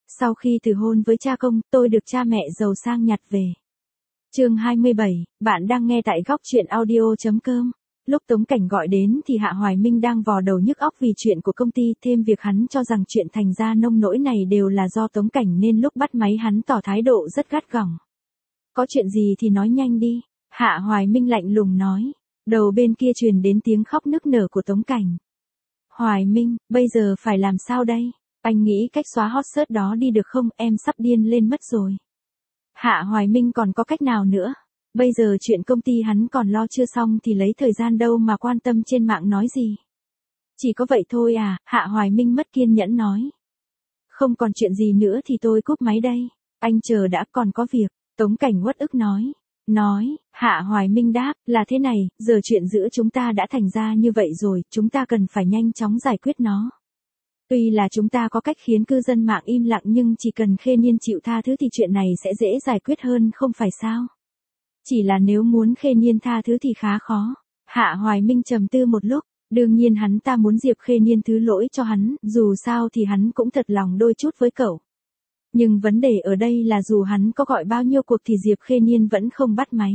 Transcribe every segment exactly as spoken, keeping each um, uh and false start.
Sau khi từ hôn với cha công, tôi được cha mẹ giàu sang nhặt về. Chương hai mươi bảy, bạn đang nghe tại góc truyện audio.com. Lúc Tống Cảnh gọi đến thì Hạ Hoài Minh đang vò đầu nhức óc vì chuyện của công ty, thêm việc hắn cho rằng chuyện thành ra nông nỗi này đều là do Tống Cảnh nên lúc bắt máy hắn tỏ thái độ rất gắt gỏng. Có chuyện gì thì nói nhanh đi, Hạ Hoài Minh lạnh lùng nói. Đầu bên kia truyền đến tiếng khóc nức nở của Tống Cảnh. Hoài Minh, bây giờ phải làm sao đây? Anh nghĩ cách xóa hot search đó đi được không, em sắp điên lên mất rồi. Hạ Hoài Minh còn có cách nào nữa? Bây giờ chuyện công ty hắn còn lo chưa xong thì lấy thời gian đâu mà quan tâm trên mạng nói gì. Chỉ có vậy thôi à, Hạ Hoài Minh mất kiên nhẫn nói. Không còn chuyện gì nữa thì tôi cúp máy đây. Anh chờ đã, còn có việc. Tống Cảnh uất ức nói. Nói, Hạ Hoài Minh đáp, là thế này, giờ chuyện giữa chúng ta đã thành ra như vậy rồi, chúng ta cần phải nhanh chóng giải quyết nó. Tuy là chúng ta có cách khiến cư dân mạng im lặng nhưng chỉ cần Khê Niên chịu tha thứ thì chuyện này sẽ dễ giải quyết hơn không phải sao? Chỉ là nếu muốn Khê Niên tha thứ thì khá khó. Hạ Hoài Minh trầm tư một lúc, đương nhiên hắn ta muốn Diệp Khê Niên thứ lỗi cho hắn, dù sao thì hắn cũng thật lòng đôi chút với cậu. Nhưng vấn đề ở đây là dù hắn có gọi bao nhiêu cuộc thì Diệp Khê Niên vẫn không bắt máy.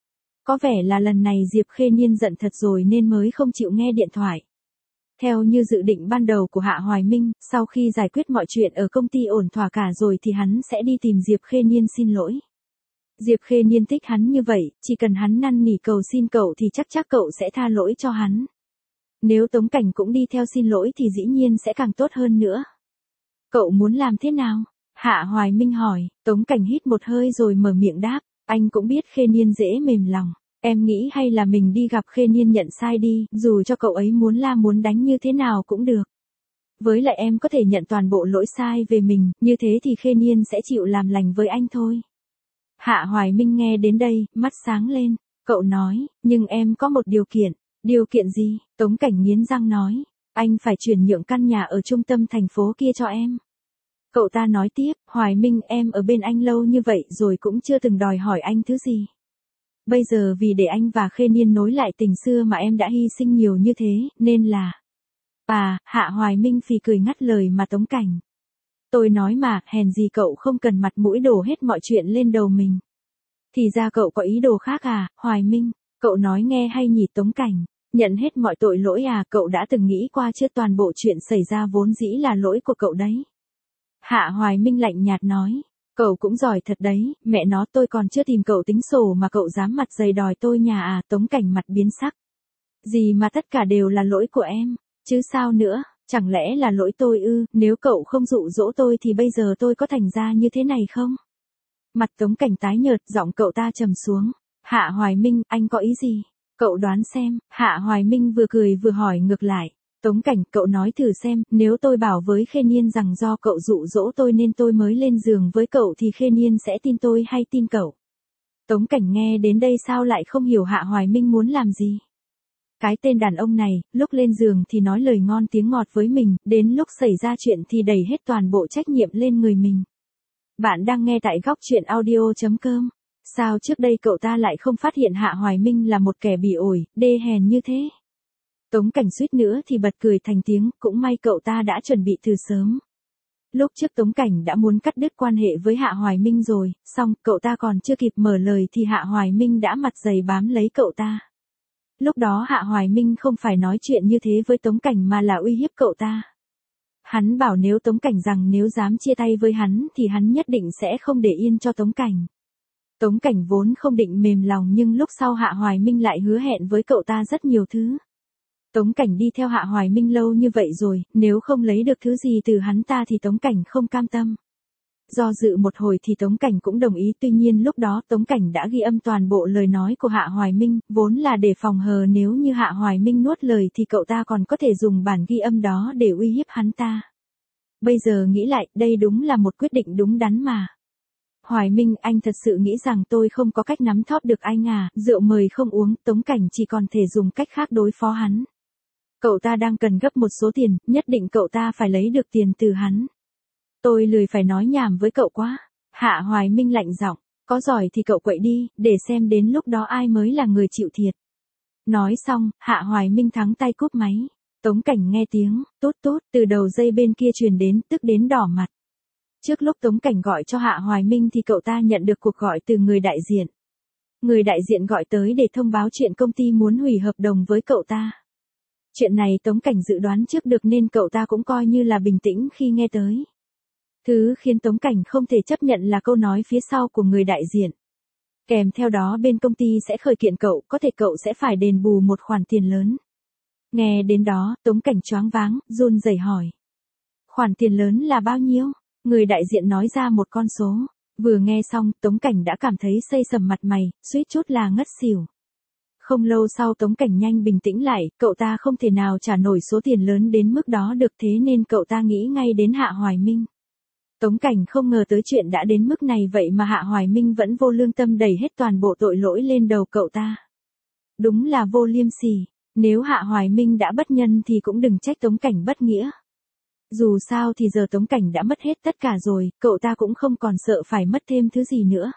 Có vẻ là lần này Diệp Khê Niên giận thật rồi nên mới không chịu nghe điện thoại. Theo như dự định ban đầu của Hạ Hoài Minh, sau khi giải quyết mọi chuyện ở công ty ổn thỏa cả rồi thì hắn sẽ đi tìm Diệp Khê Niên xin lỗi. Diệp Khê Niên thích hắn như vậy, chỉ cần hắn năn nỉ cầu xin cậu thì chắc chắc cậu sẽ tha lỗi cho hắn. Nếu Tống Cảnh cũng đi theo xin lỗi thì dĩ nhiên sẽ càng tốt hơn nữa. Cậu muốn làm thế nào? Hạ Hoài Minh hỏi. Tống Cảnh hít một hơi rồi mở miệng đáp, anh cũng biết Khê Niên dễ mềm lòng. Em nghĩ hay là mình đi gặp Khê Niên nhận sai đi, dù cho cậu ấy muốn la muốn đánh như thế nào cũng được. Với lại em có thể nhận toàn bộ lỗi sai về mình, như thế thì Khê Niên sẽ chịu làm lành với anh thôi. Hạ Hoài Minh nghe đến đây, mắt sáng lên, cậu nói, nhưng em có một điều kiện. Điều kiện gì? Tống Cảnh nghiến răng nói, anh phải chuyển nhượng căn nhà ở trung tâm thành phố kia cho em. Cậu ta nói tiếp, Hoài Minh em ở bên anh lâu như vậy rồi cũng chưa từng đòi hỏi anh thứ gì. Bây giờ vì để anh và Khê Niên nối lại tình xưa mà em đã hy sinh nhiều như thế, nên là... À, Hạ Hoài Minh phì cười ngắt lời mà Tống Cảnh. Tôi nói mà, hèn gì cậu không cần mặt mũi đổ hết mọi chuyện lên đầu mình. Thì ra cậu có ý đồ khác à, Hoài Minh, cậu nói nghe hay nhỉ Tống Cảnh, nhận hết mọi tội lỗi à, cậu đã từng nghĩ qua chưa, toàn bộ chuyện xảy ra vốn dĩ là lỗi của cậu đấy. Hạ Hoài Minh lạnh nhạt nói. Cậu cũng giỏi thật đấy, mẹ nó tôi còn chưa tìm cậu tính sổ mà cậu dám mặt dày đòi tôi nhà à, Tống Cảnh mặt biến sắc. Gì mà tất cả đều là lỗi của em, chứ sao nữa, chẳng lẽ là lỗi tôi ư, nếu cậu không dụ dỗ tôi thì bây giờ tôi có thành ra như thế này không? Mặt Tống Cảnh tái nhợt, giọng cậu ta trầm xuống. Hạ Hoài Minh, anh có ý gì? Cậu đoán xem, Hạ Hoài Minh vừa cười vừa hỏi ngược lại. Tống Cảnh, cậu nói thử xem, nếu tôi bảo với Khê Niên rằng do cậu dụ dỗ tôi nên tôi mới lên giường với cậu thì Khê Niên sẽ tin tôi hay tin cậu? Tống Cảnh nghe đến đây sao lại không hiểu Hạ Hoài Minh muốn làm gì? Cái tên đàn ông này, lúc lên giường thì nói lời ngon tiếng ngọt với mình, đến lúc xảy ra chuyện thì đẩy hết toàn bộ trách nhiệm lên người mình. Bạn đang nghe tại góc truyện audio.com. Sao trước đây cậu ta lại không phát hiện Hạ Hoài Minh là một kẻ bỉ ổi, đê hèn như thế? Tống Cảnh suýt nữa thì bật cười thành tiếng, cũng may cậu ta đã chuẩn bị từ sớm. Lúc trước Tống Cảnh đã muốn cắt đứt quan hệ với Hạ Hoài Minh rồi, xong cậu ta còn chưa kịp mở lời thì Hạ Hoài Minh đã mặt dày bám lấy cậu ta. Lúc đó Hạ Hoài Minh không phải nói chuyện như thế với Tống Cảnh mà là uy hiếp cậu ta. Hắn bảo nếu Tống Cảnh rằng nếu dám chia tay với hắn thì hắn nhất định sẽ không để yên cho Tống Cảnh. Tống Cảnh vốn không định mềm lòng nhưng lúc sau Hạ Hoài Minh lại hứa hẹn với cậu ta rất nhiều thứ. Tống Cảnh đi theo Hạ Hoài Minh lâu như vậy rồi, nếu không lấy được thứ gì từ hắn ta thì Tống Cảnh không cam tâm. Do dự một hồi thì Tống Cảnh cũng đồng ý, tuy nhiên lúc đó Tống Cảnh đã ghi âm toàn bộ lời nói của Hạ Hoài Minh, vốn là để phòng hờ nếu như Hạ Hoài Minh nuốt lời thì cậu ta còn có thể dùng bản ghi âm đó để uy hiếp hắn ta. Bây giờ nghĩ lại, đây đúng là một quyết định đúng đắn mà. Hoài Minh, anh thật sự nghĩ rằng tôi không có cách nắm thóp được anh à, rượu mời không uống, Tống Cảnh chỉ còn thể dùng cách khác đối phó hắn. Cậu ta đang cần gấp một số tiền, nhất định cậu ta phải lấy được tiền từ hắn. Tôi lười phải nói nhảm với cậu quá. Hạ Hoài Minh lạnh giọng, có giỏi thì cậu quậy đi, để xem đến lúc đó ai mới là người chịu thiệt. Nói xong, Hạ Hoài Minh thắng tay cúp máy. Tống Cảnh nghe tiếng, tút tút, từ đầu dây bên kia truyền đến, tức đến đỏ mặt. Trước lúc Tống Cảnh gọi cho Hạ Hoài Minh thì cậu ta nhận được cuộc gọi từ người đại diện. Người đại diện gọi tới để thông báo chuyện công ty muốn hủy hợp đồng với cậu ta. Chuyện này Tống Cảnh dự đoán trước được nên cậu ta cũng coi như là bình tĩnh khi nghe tới. Thứ khiến Tống Cảnh không thể chấp nhận là câu nói phía sau của người đại diện. Kèm theo đó bên công ty sẽ khởi kiện cậu, có thể cậu sẽ phải đền bù một khoản tiền lớn. Nghe đến đó, Tống Cảnh choáng váng, run rẩy hỏi. Khoản tiền lớn là bao nhiêu? Người đại diện nói ra một con số. Vừa nghe xong, Tống Cảnh đã cảm thấy xây sầm mặt mày, suýt chút là ngất xỉu. Không lâu sau Tống Cảnh nhanh bình tĩnh lại, cậu ta không thể nào trả nổi số tiền lớn đến mức đó được, thế nên cậu ta nghĩ ngay đến Hạ Hoài Minh. Tống Cảnh không ngờ tới chuyện đã đến mức này vậy mà Hạ Hoài Minh vẫn vô lương tâm đẩy hết toàn bộ tội lỗi lên đầu cậu ta. Đúng là vô liêm sỉ, nếu Hạ Hoài Minh đã bất nhân thì cũng đừng trách Tống Cảnh bất nghĩa. Dù sao thì giờ Tống Cảnh đã mất hết tất cả rồi, cậu ta cũng không còn sợ phải mất thêm thứ gì nữa.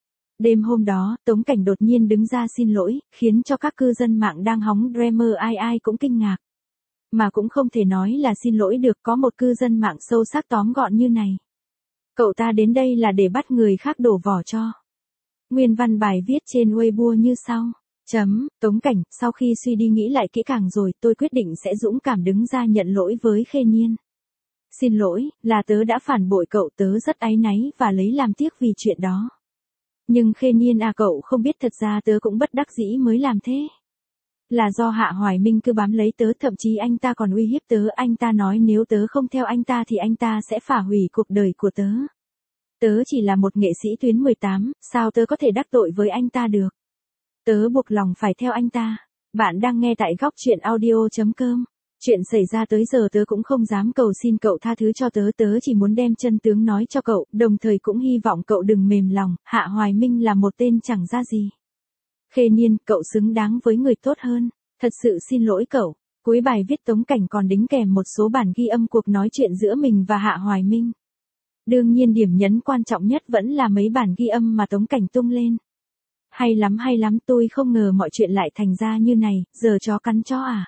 Đêm hôm đó, Tống Cảnh đột nhiên đứng ra xin lỗi, khiến cho các cư dân mạng đang hóng drama ai ai cũng kinh ngạc. Mà cũng không thể nói là xin lỗi được, có một cư dân mạng sâu sắc tóm gọn như này. Cậu ta đến đây là để bắt người khác đổ vỏ cho. Nguyên văn bài viết trên Weibo như sau. Chấm, Tống Cảnh, sau khi suy đi nghĩ lại kỹ càng rồi, tôi quyết định sẽ dũng cảm đứng ra nhận lỗi với Khê Nhiên. Xin lỗi, là tớ đã phản bội cậu, tớ rất áy náy và lấy làm tiếc vì chuyện đó. Nhưng Khê Nhiên à, cậu không biết thật ra tớ cũng bất đắc dĩ mới làm thế. Là do Hạ Hoài Minh cứ bám lấy tớ, thậm chí anh ta còn uy hiếp tớ, anh ta nói nếu tớ không theo anh ta thì anh ta sẽ phá hủy cuộc đời của tớ. Tớ chỉ là một nghệ sĩ tuyến mười tám, sao tớ có thể đắc tội với anh ta được. Tớ buộc lòng phải theo anh ta. Bạn đang nghe tại góc truyện audio chấm com. Chuyện xảy ra tới giờ tớ cũng không dám cầu xin cậu tha thứ cho tớ, tớ chỉ muốn đem chân tướng nói cho cậu, đồng thời cũng hy vọng cậu đừng mềm lòng, Hạ Hoài Minh là một tên chẳng ra gì. Khê Nhiên, cậu xứng đáng với người tốt hơn, thật sự xin lỗi cậu. Cuối bài viết Tống Cảnh còn đính kèm một số bản ghi âm cuộc nói chuyện giữa mình và Hạ Hoài Minh. Đương nhiên điểm nhấn quan trọng nhất vẫn là mấy bản ghi âm mà Tống Cảnh tung lên. Hay lắm hay lắm, tôi không ngờ mọi chuyện lại thành ra như này, giờ chó cắn chó à.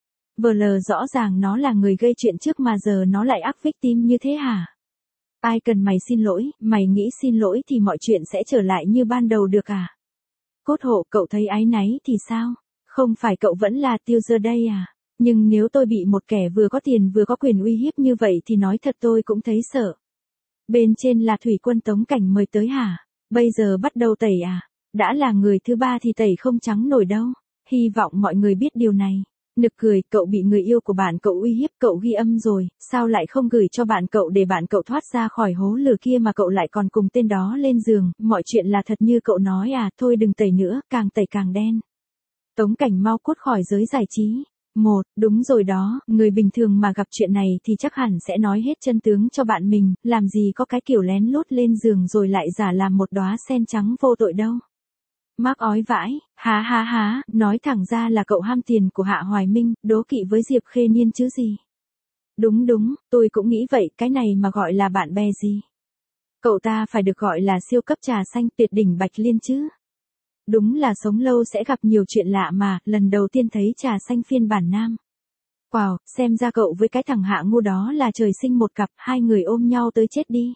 Vờ lờ rõ ràng nó là người gây chuyện trước mà giờ nó lại ác victim như thế hả? Ai cần mày xin lỗi, mày nghĩ xin lỗi thì mọi chuyện sẽ trở lại như ban đầu được à? Cốt hộ, cậu thấy áy náy thì sao? Không phải cậu vẫn là tiêu giờ đây à? Nhưng nếu tôi bị một kẻ vừa có tiền vừa có quyền uy hiếp như vậy thì nói thật tôi cũng thấy sợ. Bên trên là thủy quân Tống Cảnh mời tới hả? Bây giờ bắt đầu tẩy à? Đã là người thứ ba thì tẩy không trắng nổi đâu. Hy vọng mọi người biết điều này. Nực cười, cậu bị người yêu của bạn cậu uy hiếp, cậu ghi âm rồi, sao lại không gửi cho bạn cậu để bạn cậu thoát ra khỏi hố lửa kia mà cậu lại còn cùng tên đó lên giường, mọi chuyện là thật như cậu nói à, thôi đừng tẩy nữa, càng tẩy càng đen. Tống Cảnh mau cút khỏi giới giải trí. Một, đúng rồi đó, người bình thường mà gặp chuyện này thì chắc hẳn sẽ nói hết chân tướng cho bạn mình, làm gì có cái kiểu lén lút lên giường rồi lại giả làm một đóa sen trắng vô tội đâu. Mắc ói vãi, há há há, nói thẳng ra là cậu ham tiền của Hạ Hoài Minh, đố kỵ với Diệp Khê Nhiên chứ gì. Đúng đúng, tôi cũng nghĩ vậy, cái này mà gọi là bạn bè gì. Cậu ta phải được gọi là siêu cấp trà xanh tuyệt đỉnh Bạch Liên chứ. Đúng là sống lâu sẽ gặp nhiều chuyện lạ mà, lần đầu tiên thấy trà xanh phiên bản nam. Wow, xem ra cậu với cái thằng Hạ Ngu đó là trời sinh một cặp, hai người ôm nhau tới chết đi.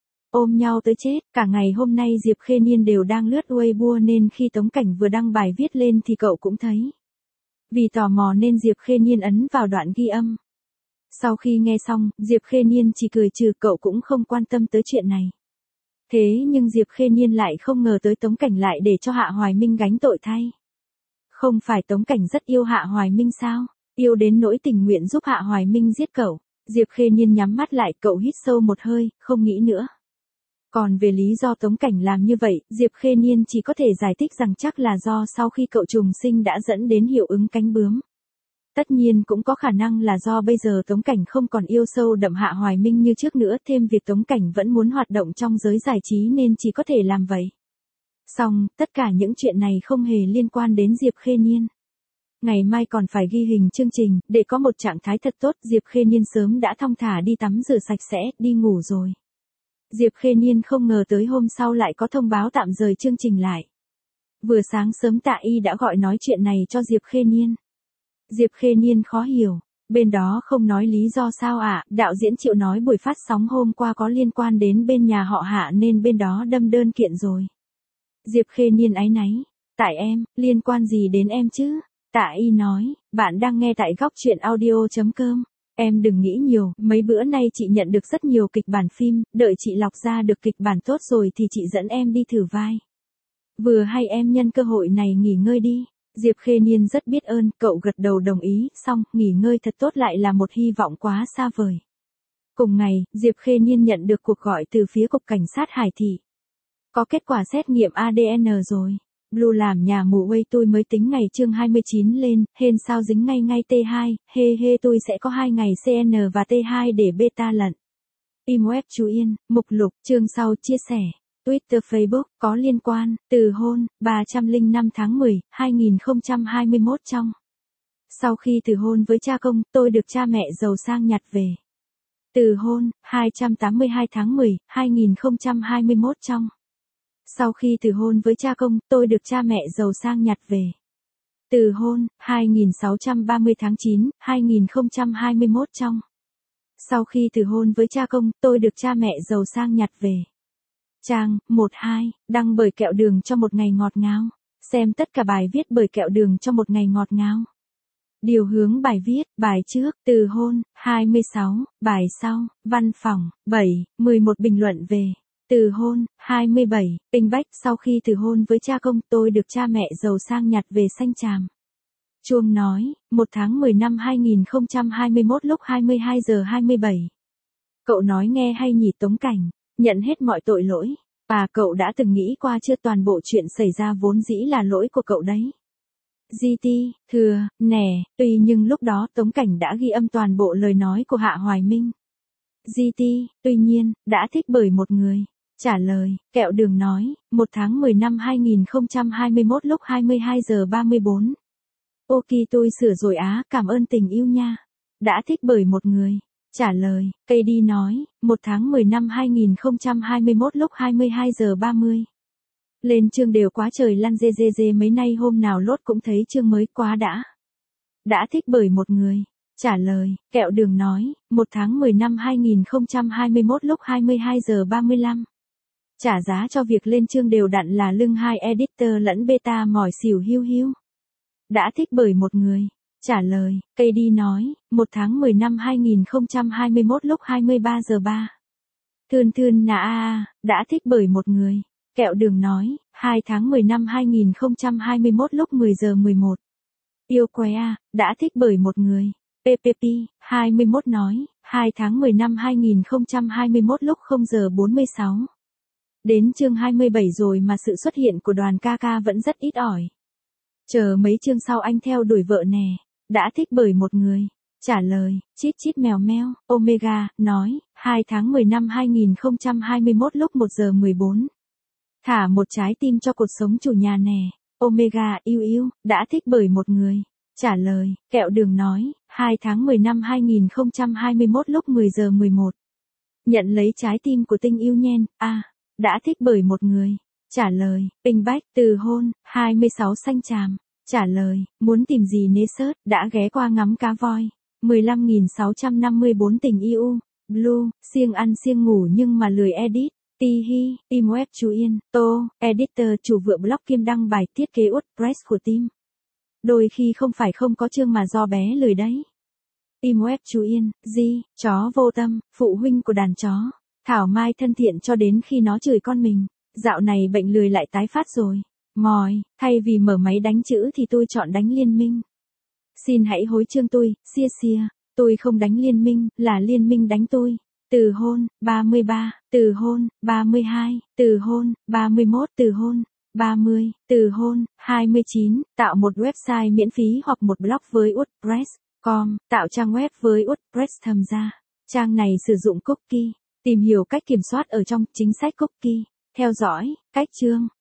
Ôm nhau tới chết, cả ngày hôm nay Diệp Khê Nhiên đều đang lướt Weibo nên khi Tống Cảnh vừa đăng bài viết lên thì cậu cũng thấy. Vì tò mò nên Diệp Khê Nhiên ấn vào đoạn ghi âm. Sau khi nghe xong, Diệp Khê Nhiên chỉ cười trừ, cậu cũng không quan tâm tới chuyện này. Thế nhưng Diệp Khê Nhiên lại không ngờ tới Tống Cảnh lại để cho Hạ Hoài Minh gánh tội thay. Không phải Tống Cảnh rất yêu Hạ Hoài Minh sao? Yêu đến nỗi tình nguyện giúp Hạ Hoài Minh giết cậu. Diệp Khê Nhiên nhắm mắt lại, cậu hít sâu một hơi, không nghĩ nữa. Còn về lý do Tống Cảnh làm như vậy, Diệp Khê Nhiên chỉ có thể giải thích rằng chắc là do sau khi cậu trùng sinh đã dẫn đến hiệu ứng cánh bướm. Tất nhiên cũng có khả năng là do bây giờ Tống Cảnh không còn yêu sâu đậm Hạ Hoài Minh như trước nữa, thêm việc Tống Cảnh vẫn muốn hoạt động trong giới giải trí nên chỉ có thể làm vậy. Song, tất cả những chuyện này không hề liên quan đến Diệp Khê Nhiên. Ngày mai còn phải ghi hình chương trình, để có một trạng thái thật tốt, Diệp Khê Nhiên sớm đã thong thả đi tắm rửa sạch sẽ, đi ngủ rồi. Diệp Khê Nhiên không ngờ tới hôm sau lại có thông báo tạm rời chương trình lại. Vừa sáng sớm Tạ Y đã gọi nói chuyện này cho Diệp Khê Nhiên. Diệp Khê Nhiên khó hiểu, Bên đó không nói lý do sao ạ, đạo diễn Triệu nói buổi phát sóng hôm qua có liên quan đến bên nhà họ Hạ nên bên đó đâm đơn kiện rồi. Diệp Khê Niên áy náy, tại em, liên quan gì đến em chứ? Tạ Y nói, bạn đang nghe tại góc truyện audio.com. Em đừng nghĩ nhiều, mấy bữa nay chị nhận được rất nhiều kịch bản phim, đợi chị lọc ra được kịch bản tốt rồi thì chị dẫn em đi thử vai. Vừa hay em nhân cơ hội này nghỉ ngơi đi. Diệp Khê Niên rất biết ơn, cậu gật đầu đồng ý, xong, nghỉ ngơi thật tốt lại là một hy vọng quá xa vời. Cùng ngày, Diệp Khê Niên nhận được cuộc gọi từ phía Cục Cảnh sát Hải Thị. Có kết quả xét nghiệm a đê en rồi. Blue làm nhà mù quay tôi mới tính ngày chương hai mươi chín lên, hên sao dính ngay ngay T hai, hê hê tôi sẽ có hai ngày xê en và T hai để beta lận. Im web chú yên, mục lục, chương sau chia sẻ. Twitter Facebook, có liên quan, từ hôn, ba trăm lẻ năm tháng mười, hai nghìn không trăm hai mươi mốt trong. Sau khi từ hôn với cha công, tôi được cha mẹ giàu sang nhặt về. Từ hôn, hai trăm tám mươi hai tháng mười, hai nghìn không trăm hai mươi mốt trong. Sau khi từ hôn với cha công, tôi được cha mẹ giàu sang nhặt về. Từ hôn, hai nghìn sáu trăm ba mươi tháng chín, hai nghìn không trăm hai mươi mốt trong. Sau khi từ hôn với cha công, tôi được cha mẹ giàu sang nhặt về. Trang, một hai, đăng bởi Kẹo Đường cho một ngày ngọt ngào. Xem tất cả bài viết bởi Kẹo Đường cho một ngày ngọt ngào. Điều hướng bài viết, bài trước, từ hôn, hai mươi sáu, bài sau, văn phòng, bảy, mười một bình luận về. Từ hôn, hai mươi bảy, Tinh Bách, sau khi từ hôn với cha công, tôi được cha mẹ giàu sang nhặt về Sanh Tràm. Chuông nói, một tháng mười năm hai nghìn không trăm hai mươi mốt lúc hai mươi hai giờ hai mươi bảy. Cậu nói nghe hay nhỉ Tống Cảnh, nhận hết mọi tội lỗi. Và cậu đã từng nghĩ qua chưa toàn bộ chuyện xảy ra vốn dĩ là lỗi của cậu đấy. giê tê, thừa, nè, tuy nhưng lúc đó Tống Cảnh đã ghi âm toàn bộ lời nói của Hạ Hoài Minh. giê tê, tuy nhiên, đã thích bởi một người. Trả lời, Kẹo Đường nói, một tháng mười năm hai nghìn không trăm hai mươi mốt lúc hai mươi hai giờ ba mươi bốn. Ok tôi sửa rồi á, cảm ơn tình yêu nha. Đã thích bởi một người. Trả lời, cây đi nói, một tháng mười năm hai nghìn không trăm hai mươi mốt lúc hai mươi hai giờ ba mươi. Lên chương đều quá trời lăn dê dê dê mấy nay hôm nào lốt cũng thấy chương mới quá đã. Đã thích bởi một người. Trả lời, Kẹo Đường nói, một tháng mười năm hai nghìn không trăm hai mươi mốt lúc hai mươi hai giờ ba mươi lăm. Trả giá cho việc lên chương đều đặn là lưng hai editor lẫn beta mỏi xỉu hiu hiu. Đã thích bởi một người. Trả lời, cây đi nói, một tháng mười năm hai nghìn không trăm hai mươi mốt lúc hai mươi ba giờ ba. Thươn thươn nà a a, đã thích bởi một người. Kẹo Đường nói, hai tháng mười năm hai nghìn không trăm hai mươi mốt lúc mười giờ mười một. Yêu quái a, đã thích bởi một người. pê pê pê, hai mươi mốt nói, hai tháng mười năm hai nghìn không trăm hai mươi mốt lúc không giờ bốn mươi sáu. Đến chương hai mươi bảy rồi mà sự xuất hiện của đoàn ca ca vẫn rất ít ỏi. Chờ mấy chương sau anh theo đuổi vợ nè. Đã thích bởi một người. Trả lời, chít chít mèo meo, Omega, nói, hai tháng mười năm hai nghìn không trăm hai mươi mốt lúc một giờ mười bốn. Thả một trái tim cho cuộc sống chủ nhà nè. Omega, yêu yêu, đã thích bởi một người. Trả lời, Kẹo Đường nói, hai tháng mười năm hai nghìn không trăm hai mươi mốt lúc mười giờ mười một. Nhận lấy trái tim của tình yêu nhen, a, à, đã thích bởi một người. Trả lời, Tinh Bách, từ hôn, hai mươi sáu Sanh Tràm. Trả lời, muốn tìm gì nế sớt, đã ghé qua ngắm cá voi. mười lăm nghìn sáu trăm năm mươi bốn tình yêu. Blue, siêng ăn siêng ngủ nhưng mà lười edit. Ti hi, team web chú yên, tô, editor chủ vựa blog kiêm đăng bài thiết kế WordPress của team. Đôi khi không phải không có chương mà do bé lười đấy. Team web chú yên, di, chó vô tâm, phụ huynh của đàn chó. Thảo Mai thân thiện cho đến khi nó chửi con mình. Dạo này bệnh lười lại tái phát rồi. Mòi, thay vì mở máy đánh chữ thì tôi chọn đánh liên minh. Xin hãy hối chương tôi, xia xia. Tôi không đánh liên minh, là liên minh đánh tôi. Từ hôn, ba mươi ba, từ hôn, ba mươi hai, từ hôn, ba mươi mốt, từ hôn, ba mươi, từ hôn, hai mươi chín, tạo một website miễn phí hoặc một blog với WordPress chấm com, tạo trang web với WordPress thầm ra. Trang này sử dụng cookie, tìm hiểu cách kiểm soát ở trong chính sách cookie, theo dõi, cách chương,